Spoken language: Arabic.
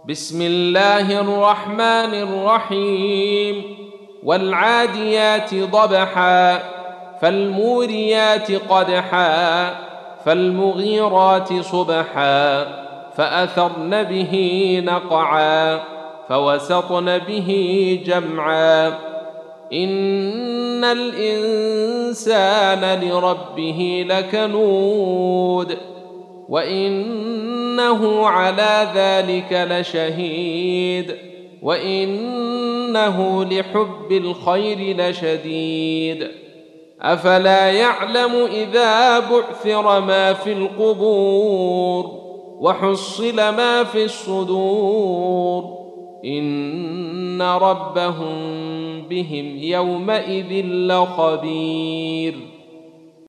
بسم الله الرحمن الرحيم. والعاديات ضبحا فالموريات قدحا فالمغيرات صبحا فأثرن به نقعا فوسطن به جمعا إن الإنسان لربه لكنود وإنه على ذلك لشهيد وإنه لحب الخير لشديد أفلا يعلم إذا بعثر ما في القبور وحصل ما في الصدور إن ربهم بهم يومئذ لخبير.